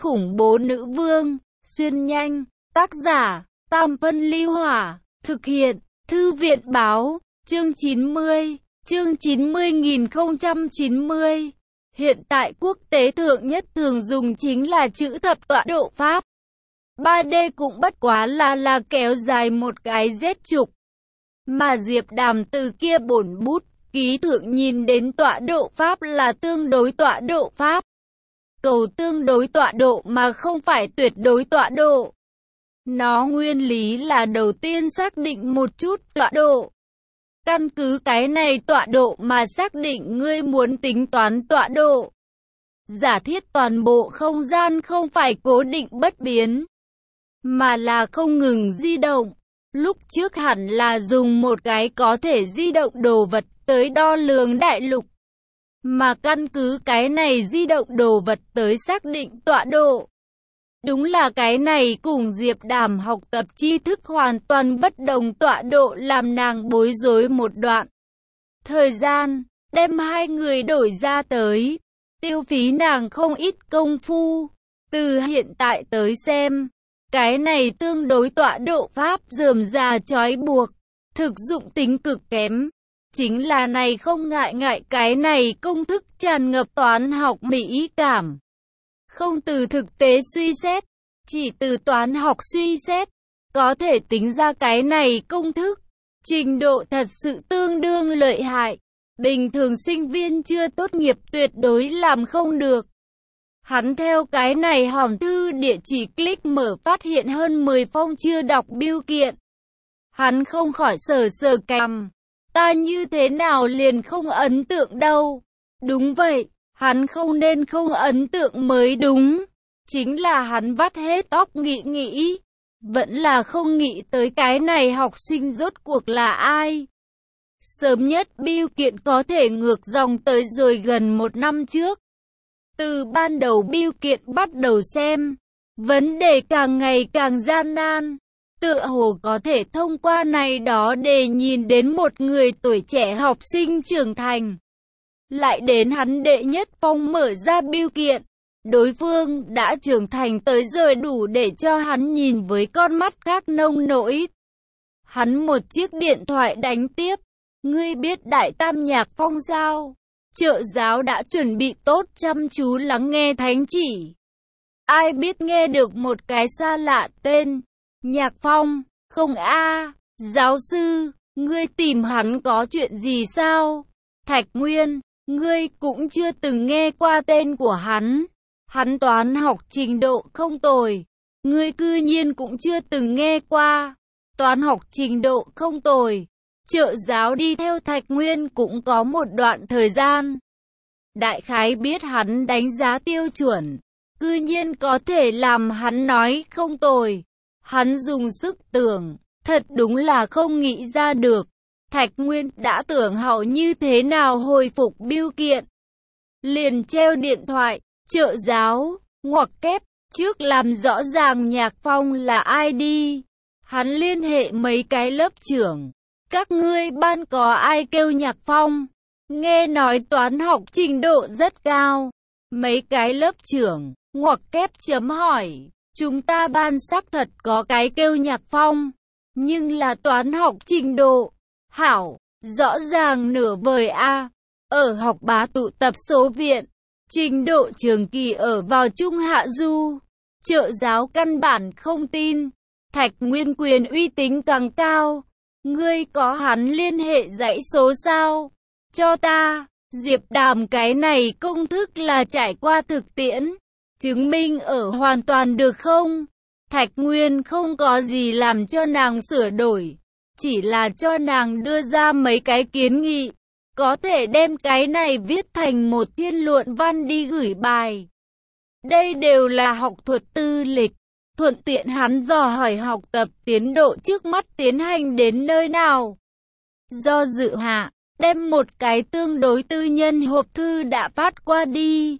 khủng bố nữ vương, xuyên nhanh, tác giả, Tam Phân Ly Hỏa, thực hiện, Thư viện báo, chương 90, chương 90.090. Hiện tại quốc tế thượng nhất thường dùng chính là chữ thập tọa độ Pháp. 3D cũng bất quá là kéo dài một cái Z trục. Mà Diệp Đàm từ kia bổn bút, ký thượng nhìn đến tọa độ Pháp là tương đối tọa độ Pháp. Cầu tương đối tọa độ mà không phải tuyệt đối tọa độ. Nó nguyên lý là đầu tiên xác định một chút tọa độ. Căn cứ cái này tọa độ mà xác định ngươi muốn tính toán tọa độ. Giả thiết toàn bộ không gian không phải cố định bất biến, mà là không ngừng di động. Lúc trước hẳn là dùng một cái có thể di động đồ vật tới đo lường đại lục. Mà căn cứ cái này di động đồ vật tới xác định tọa độ. Đúng là cái này cùng Diệp Đàm học tập tri thức hoàn toàn bất đồng tọa độ làm nàng bối rối một đoạn. Thời gian, đem hai người đổi ra tới, tiêu phí nàng không ít công phu. Từ hiện tại tới xem, cái này tương đối tọa độ Pháp rườm rà trói buộc, thực dụng tính cực kém. Chính là này không ngại cái này công thức tràn ngập toán học mỹ cảm. Không từ thực tế suy xét, chỉ từ toán học suy xét, có thể tính ra cái này công thức. Trình độ thật sự tương đương lợi hại. Bình thường sinh viên chưa tốt nghiệp tuyệt đối làm không được. Hắn theo cái này hòm thư địa chỉ click mở phát hiện hơn 10 phong chưa đọc bưu kiện. Hắn không khỏi sờ cằm. Ta như thế nào liền không ấn tượng đâu. Đúng vậy, hắn không nên không ấn tượng mới đúng. Chính là hắn vắt hết óc nghĩ. Vẫn là không nghĩ tới cái này học sinh rốt cuộc là ai. Sớm nhất bưu kiện có thể ngược dòng tới rồi gần 1 năm trước. Từ ban đầu bưu kiện bắt đầu xem, vấn đề càng ngày càng gian nan. Tựa hồ có thể thông qua này đó để nhìn đến một người tuổi trẻ học sinh trưởng thành. Lại đến hắn đệ nhất phong mở ra bưu kiện. Đối phương đã trưởng thành tới rồi đủ để cho hắn nhìn với con mắt khác nông nỗi. Hắn một chiếc điện thoại đánh tiếp. Ngươi biết Đại Tam Nhạc Phong sao? Trợ giáo đã chuẩn bị tốt chăm chú lắng nghe thánh chỉ. Ai biết nghe được một cái xa lạ tên. Nhạc Phong, không a, giáo sư, ngươi tìm hắn có chuyện gì sao? Thạch Nguyên, ngươi cũng chưa từng nghe qua tên của hắn. Hắn toán học trình độ không tồi. Ngươi cư nhiên cũng chưa từng nghe qua. Toán học trình độ không tồi. Trợ giáo đi theo Thạch Nguyên cũng có một đoạn thời gian. Đại khái biết hắn đánh giá tiêu chuẩn. Cư nhiên có thể làm hắn nói không tồi. Hắn dùng sức tưởng, thật đúng là không nghĩ ra được. Thạch Nguyên đã tưởng hậu như thế nào hồi phục bưu kiện. Liền treo điện thoại, trợ giáo, ngoặc kép, trước làm rõ ràng Nhạc Phong là ai đi. Hắn liên hệ mấy cái lớp trưởng. Các ngươi ban có ai kêu Nhạc Phong? Nghe nói toán học trình độ rất cao. Mấy cái lớp trưởng, ngoặc kép chấm hỏi. Chúng ta ban xác thật có cái kêu Nhạc Phong. Nhưng là toán học trình độ. Hảo, rõ ràng nửa vời a. Ở học bá tụ tập số viện. Trình độ trường kỳ ở vào trung hạ du. Trợ giáo căn bản không tin. Thạch Nguyên quyền uy tín càng cao. Ngươi có hắn liên hệ dãy số sao? Cho ta. Diệp Đàm cái này công thức là trải qua thực tiễn. Chứng minh ở hoàn toàn được không? Thạch Nguyên không có gì làm cho nàng sửa đổi. Chỉ là cho nàng đưa ra mấy cái kiến nghị. Có thể đem cái này viết thành một thiên luận văn đi gửi bài. Đây đều là học thuật tư lịch. Thuận tiện hắn dò hỏi học tập tiến độ trước mắt tiến hành đến nơi nào. Do dự hạ, đem một cái tương đối tư nhân hộp thư đã phát qua đi.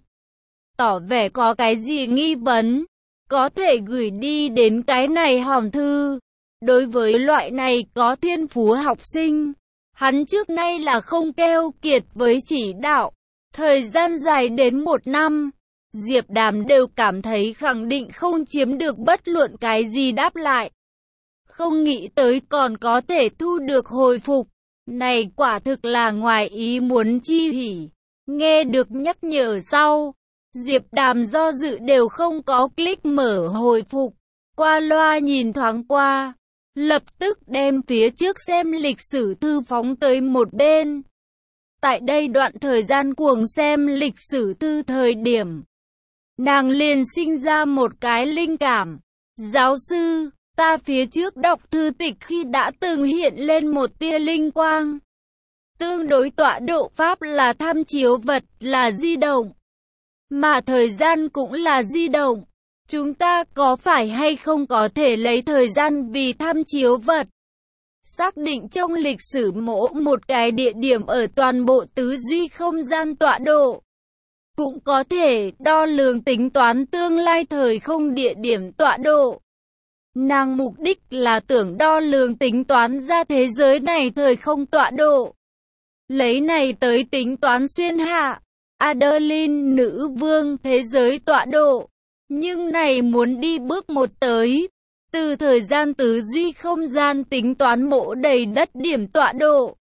Tỏ vẻ có cái gì nghi vấn, có thể gửi đi đến cái này hòm thư. Đối với loại này có thiên phú học sinh, hắn trước nay là không keo kiệt với chỉ đạo. Thời gian dài đến 1 năm, Diệp Đàm đều cảm thấy khẳng định không chiếm được bất luận cái gì đáp lại. Không nghĩ tới còn có thể thu được hồi phục. Này quả thực là ngoài ý muốn chi hỉ. Nghe được nhắc nhở sau, Diệp Đàm do dự đều không có click mở hồi phục. Qua loa nhìn thoáng qua, lập tức đem phía trước xem lịch sử thư phóng tới một bên. Tại đây đoạn thời gian cuồng xem lịch sử thư thời điểm, nàng liền sinh ra một cái linh cảm. Giáo sư, ta phía trước đọc thư tịch khi đã từng hiện lên một tia linh quang. Tương đối tọa độ pháp là tham chiếu vật, là di động. Mà thời gian cũng là di động. Chúng ta có phải hay không có thể lấy thời gian vì tham chiếu vật? Xác định trong lịch sử mỗi một cái địa điểm ở toàn bộ tứ duy không gian tọa độ. Cũng có thể đo lường tính toán tương lai thời không địa điểm tọa độ. Nàng mục đích là tưởng đo lường tính toán ra thế giới này thời không tọa độ. Lấy này tới tính toán xuyên hạ, Adeline nữ vương thế giới tọa độ. Nhưng này muốn đi bước một tới, từ thời gian tứ duy không gian tính toán mỗ đầy đất điểm tọa độ.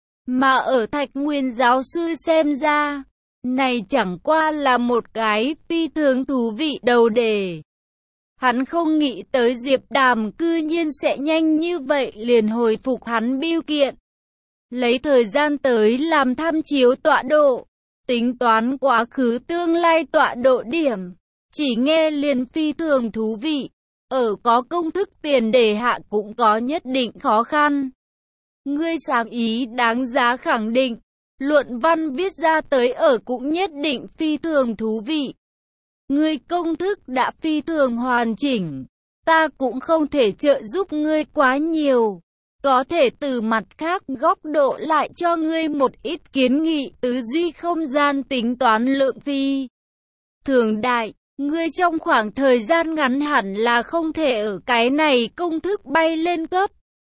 Mà ở Thạch Nguyên giáo sư xem ra, này chẳng qua là một cái phi thường thú vị đầu đề. Hắn không nghĩ tới Diệp Đàm cư nhiên sẽ nhanh như vậy liền hồi phục hắn bưu kiện. Lấy thời gian tới làm tham chiếu tọa độ, tính toán quá khứ tương lai tọa độ điểm. Chỉ nghe liền phi thường thú vị, ở có công thức tiền đề hạ cũng có nhất định khó khăn. Ngươi sáng ý đáng giá khẳng định, luận văn viết ra tới ở cũng nhất định phi thường thú vị. Ngươi công thức đã phi thường hoàn chỉnh, ta cũng không thể trợ giúp ngươi quá nhiều. Có thể từ mặt khác góc độ lại cho ngươi một ít kiến nghị tứ duy không gian tính toán lượng phi thường đại. Ngươi trong khoảng thời gian ngắn hẳn là không thể ở cái này công thức bay lên cấp.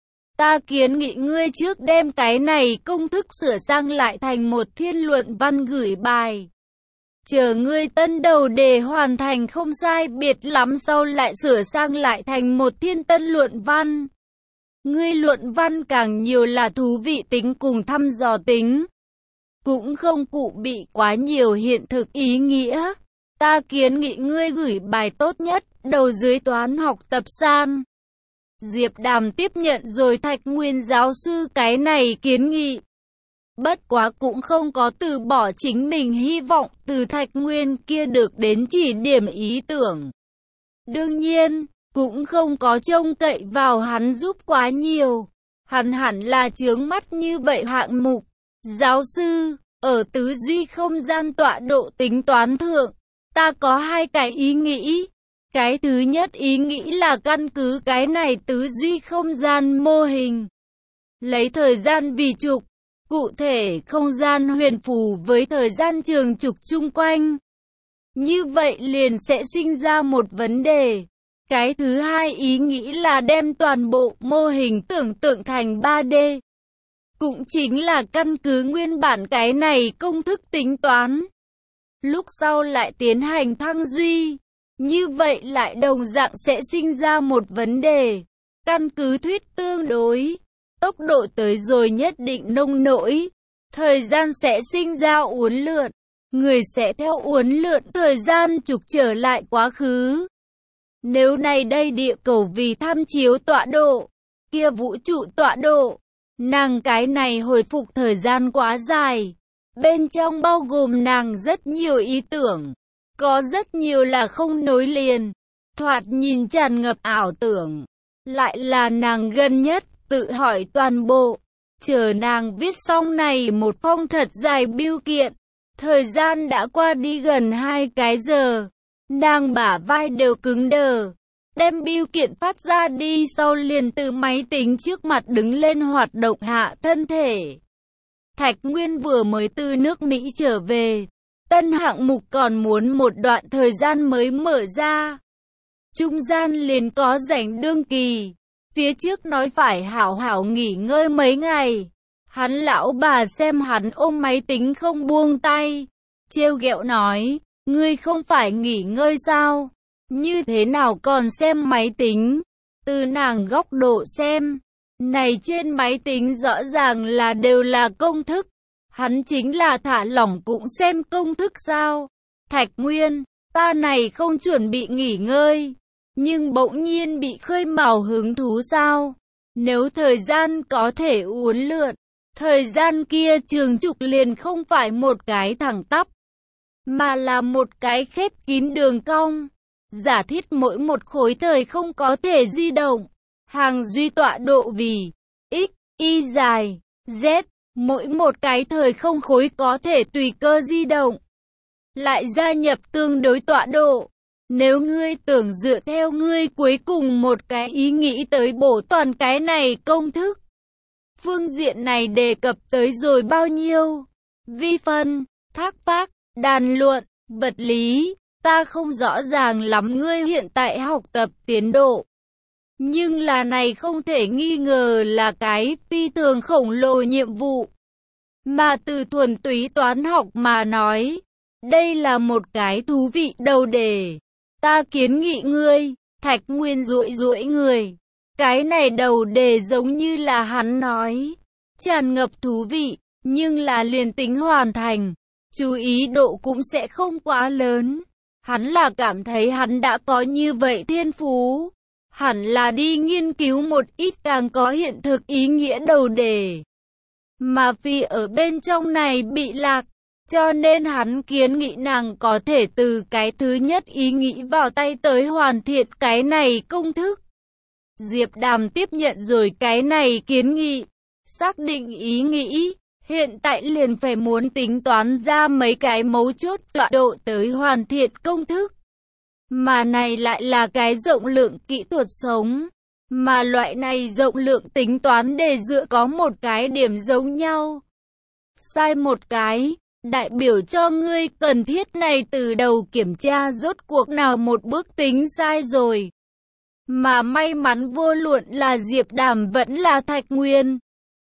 Ta kiến nghị ngươi trước đem cái này công thức sửa sang lại thành một thiên luận văn gửi bài. Chờ ngươi tân đầu đề hoàn thành không sai biệt lắm sau lại sửa sang lại thành một thiên tân luận văn. Ngươi luận văn càng nhiều là thú vị tính cùng thăm dò tính. Cũng không cụ bị quá nhiều hiện thực ý nghĩa. Ta kiến nghị ngươi gửi bài tốt nhất, đầu dưới toán học tập san. Diệp Đàm tiếp nhận rồi Thạch Nguyên giáo sư cái này kiến nghị. Bất quá cũng không có từ bỏ chính mình hy vọng từ Thạch Nguyên kia được đến chỉ điểm ý tưởng. Đương nhiên, cũng không có trông cậy vào hắn giúp quá nhiều. Hắn hẳn là chướng mắt như vậy hạng mục. Giáo sư, ở tứ duy không gian tọa độ tính toán thượng, ta có hai cái ý nghĩ. Cái thứ nhất ý nghĩ là căn cứ cái này tứ duy không gian mô hình. Lấy thời gian vì trục, cụ thể không gian huyền phù với thời gian trường trục chung quanh. Như vậy liền sẽ sinh ra một vấn đề. Cái thứ hai ý nghĩ là đem toàn bộ mô hình tưởng tượng thành 3D. Cũng chính là căn cứ nguyên bản cái này công thức tính toán. Lúc sau lại tiến hành thăng duy. Như vậy lại đồng dạng sẽ sinh ra một vấn đề. Căn cứ thuyết tương đối, tốc độ tới rồi nhất định nông nỗi, thời gian sẽ sinh ra uốn lượn. Người sẽ theo uốn lượn thời gian trục trở lại quá khứ. Nếu này đây địa cầu vì tham chiếu tọa độ, kia vũ trụ tọa độ, nàng cái này hồi phục thời gian quá dài. Bên trong bao gồm nàng rất nhiều ý tưởng, có rất nhiều là không nối liền, thoạt nhìn tràn ngập ảo tưởng. Lại là nàng gần nhất tự hỏi toàn bộ, chờ nàng viết xong này một phong thật dài bưu kiện. Thời gian đã qua đi gần 2 cái giờ, nàng bả vai đều cứng đờ. Đem bưu kiện phát ra đi sau liền từ máy tính trước mặt đứng lên hoạt động hạ thân thể. Thạch Nguyên vừa mới từ nước Mỹ trở về, tân hạng mục còn muốn một đoạn thời gian mới mở ra. Trung gian liền có rảnh đương kỳ, phía trước nói phải hảo hảo nghỉ ngơi mấy ngày. Hắn lão bà xem hắn ôm máy tính không buông tay, trêu ghẹo nói, Ngươi không phải nghỉ ngơi sao? Như thế nào còn xem máy tính? Từ nàng góc độ xem, này trên máy tính rõ ràng là đều là công thức. Hắn chính là thả lỏng cũng xem công thức sao? Thạch Nguyên, ta này không chuẩn bị nghỉ ngơi, nhưng bỗng nhiên bị khơi mào hứng thú sao? Nếu thời gian có thể uốn lượn, thời gian kia trường trục liền không phải một cái thẳng tắp, mà là một cái khép kín đường cong. Giả thiết mỗi một khối thời không có thể di động, hàng duy tọa độ vì x, y dài, z, mỗi một cái thời không khối có thể tùy cơ di động, lại gia nhập tương đối tọa độ. Nếu ngươi tưởng dựa theo ngươi cuối cùng một cái ý nghĩ tới bổ toàn cái này công thức, phương diện này đề cập tới rồi bao nhiêu? Vi phân, thác phác, đàn luận, vật lý, ta không rõ ràng lắm ngươi hiện tại học tập tiến độ. Nhưng là này không thể nghi ngờ là cái phi thường khổng lồ nhiệm vụ. Mà từ thuần túy toán học mà nói, đây là một cái thú vị đầu đề. Ta kiến nghị ngươi, Thạch Nguyên duỗi duỗi người. Cái này đầu đề giống như là hắn nói, tràn ngập thú vị, nhưng là liền tính hoàn thành, chú ý độ cũng sẽ không quá lớn. Hắn là cảm thấy hắn đã có như vậy thiên phú, hẳn là đi nghiên cứu một ít càng có hiện thực ý nghĩa đầu đề. Mà vì ở bên trong này bị lạc, cho nên hắn kiến nghị nàng có thể từ cái thứ nhất ý nghĩ vào tay tới hoàn thiện cái này công thức. Diệp Đàm tiếp nhận rồi cái này kiến nghị, xác định ý nghĩ, hiện tại liền phải muốn tính toán ra mấy cái mấu chốt tọa độ tới hoàn thiện công thức. Mà này lại là cái rộng lượng kỹ thuật sống, mà loại này rộng lượng tính toán đề dựa có một cái điểm giống nhau. Sai một cái, đại biểu cho ngươi cần thiết này từ đầu kiểm tra rốt cuộc nào một bước tính sai rồi. Mà may mắn vô luận là Diệp Đàm vẫn là Thạch Nguyên.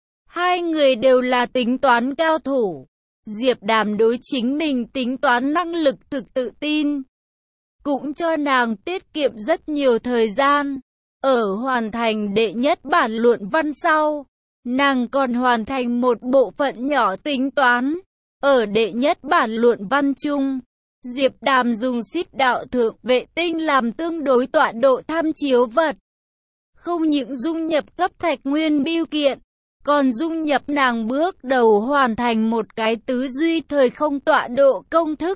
Hai người đều là tính toán cao thủ. Diệp Đàm đối chính mình tính toán năng lực thực tự tin, cũng cho nàng tiết kiệm rất nhiều thời gian. Ở hoàn thành đệ nhất bản luận văn sau, nàng còn hoàn thành một bộ phận nhỏ tính toán. Ở đệ nhất bản luận văn chung, Diệp Đàm dùng xít đạo thượng vệ tinh làm tương đối tọa độ tham chiếu vật. Không những dung nhập cấp Thạch Nguyên biêu kiện, còn dung nhập nàng bước đầu hoàn thành một cái tứ duy thời không tọa độ công thức.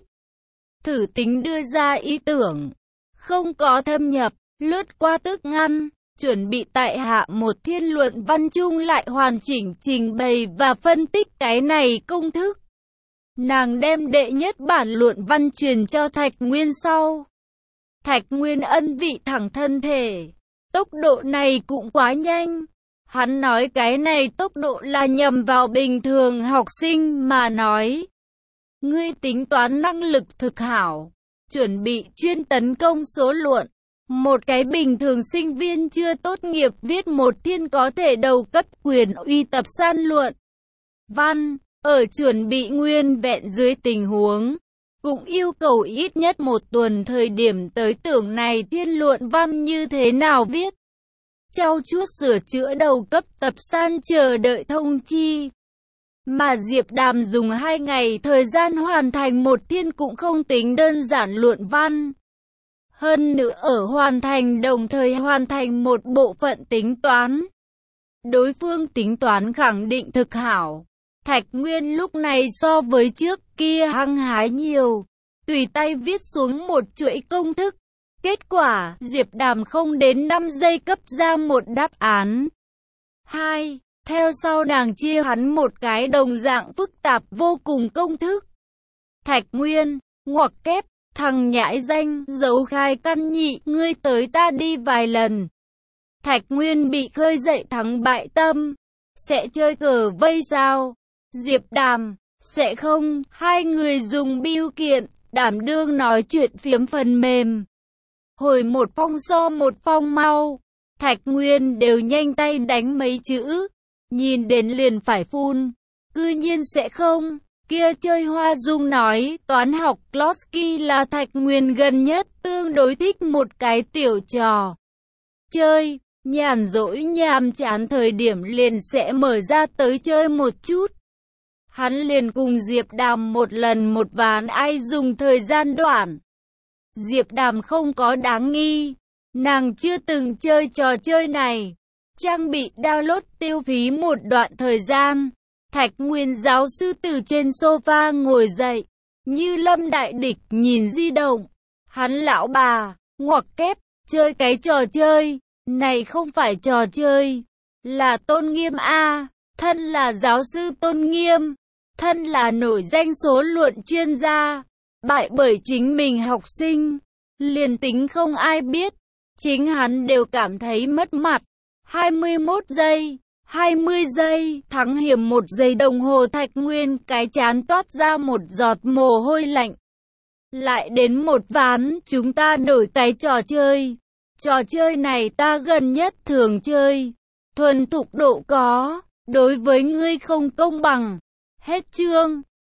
Thử tính đưa ra ý tưởng, không có thâm nhập, lướt qua tức ngăn, chuẩn bị tại hạ một thiên luận văn chung lại hoàn chỉnh trình bày và phân tích cái này công thức. Nàng đem đệ nhất bản luận văn truyền cho Thạch Nguyên sau. Thạch Nguyên ân vị thẳng thân thể. Tốc độ này cũng quá nhanh. Hắn nói cái này tốc độ là nhằm vào bình thường học sinh mà nói. Ngươi tính toán năng lực thực hảo, chuẩn bị chuyên tấn công số luận. Một cái bình thường sinh viên chưa tốt nghiệp viết một thiên có thể đầu cấp quyền uy tập san luận văn. Ở chuẩn bị nguyên vẹn dưới tình huống, cũng yêu cầu ít nhất một tuần thời điểm tới tưởng này thiên luận văn như thế nào viết. Trau chuốt sửa chữa đầu cấp tập san chờ đợi thông chi. Mà Diệp Đàm dùng 2 ngày thời gian hoàn thành một thiên cũng không tính đơn giản luận văn. Hơn nữa ở hoàn thành đồng thời hoàn thành một bộ phận tính toán. Đối phương tính toán khẳng định thực hảo. Thạch Nguyên lúc này so với trước kia hăng hái nhiều, tùy tay viết xuống một chuỗi công thức. Kết quả, Diệp Đàm không đến 5 giây cấp ra một đáp án. 2. Theo sau nàng chia hắn một cái đồng dạng phức tạp vô cùng công thức. Thạch Nguyên, ngoặc kép, thằng nhãi danh, dấu khai căn nhị, ngươi tới ta đi vài lần. Thạch Nguyên bị khơi dậy thắng bại tâm. Sẽ chơi cờ vây sao? Diệp Đàm, sẽ không, hai người dùng bưu kiện, đảm đương nói chuyện phiếm phần mềm. Hồi một phong so một phong mau, Thạch Nguyên đều nhanh tay đánh mấy chữ, nhìn đến liền phải phun, cư nhiên sẽ không, kia chơi Hoa Dung nói, toán học Klodsky là Thạch Nguyên gần nhất tương đối thích một cái tiểu trò chơi, nhàn rỗi nhàm chán thời điểm liền sẽ mở ra tới chơi một chút. Hắn liền cùng Diệp Đàm một lần một ván ai dùng thời gian đoạn. Diệp Đàm không có đáng nghi, nàng chưa từng chơi trò chơi này. Trang bị download tiêu phí một đoạn thời gian. Thạch Nguyên giáo sư từ trên sofa ngồi dậy, như lâm đại địch nhìn di động. Hắn lão bà, ngoặc kép, chơi cái trò chơi, này không phải trò chơi, là Tôn Nghiêm a, thân là giáo sư Tôn Nghiêm, thân là nổi danh số luận chuyên gia, bại bởi chính mình học sinh, liền tính không ai biết, chính hắn đều cảm thấy mất mặt. 21 giây, 20 giây, thắng hiểm 1 giây đồng hồ. Thạch Nguyên cái chán toát ra một giọt mồ hôi lạnh. Lại đến một ván, chúng ta đổi cái trò chơi. Trò chơi này ta gần nhất thường chơi. Thuần thục độ có, đối với ngươi không công bằng. Hết chương.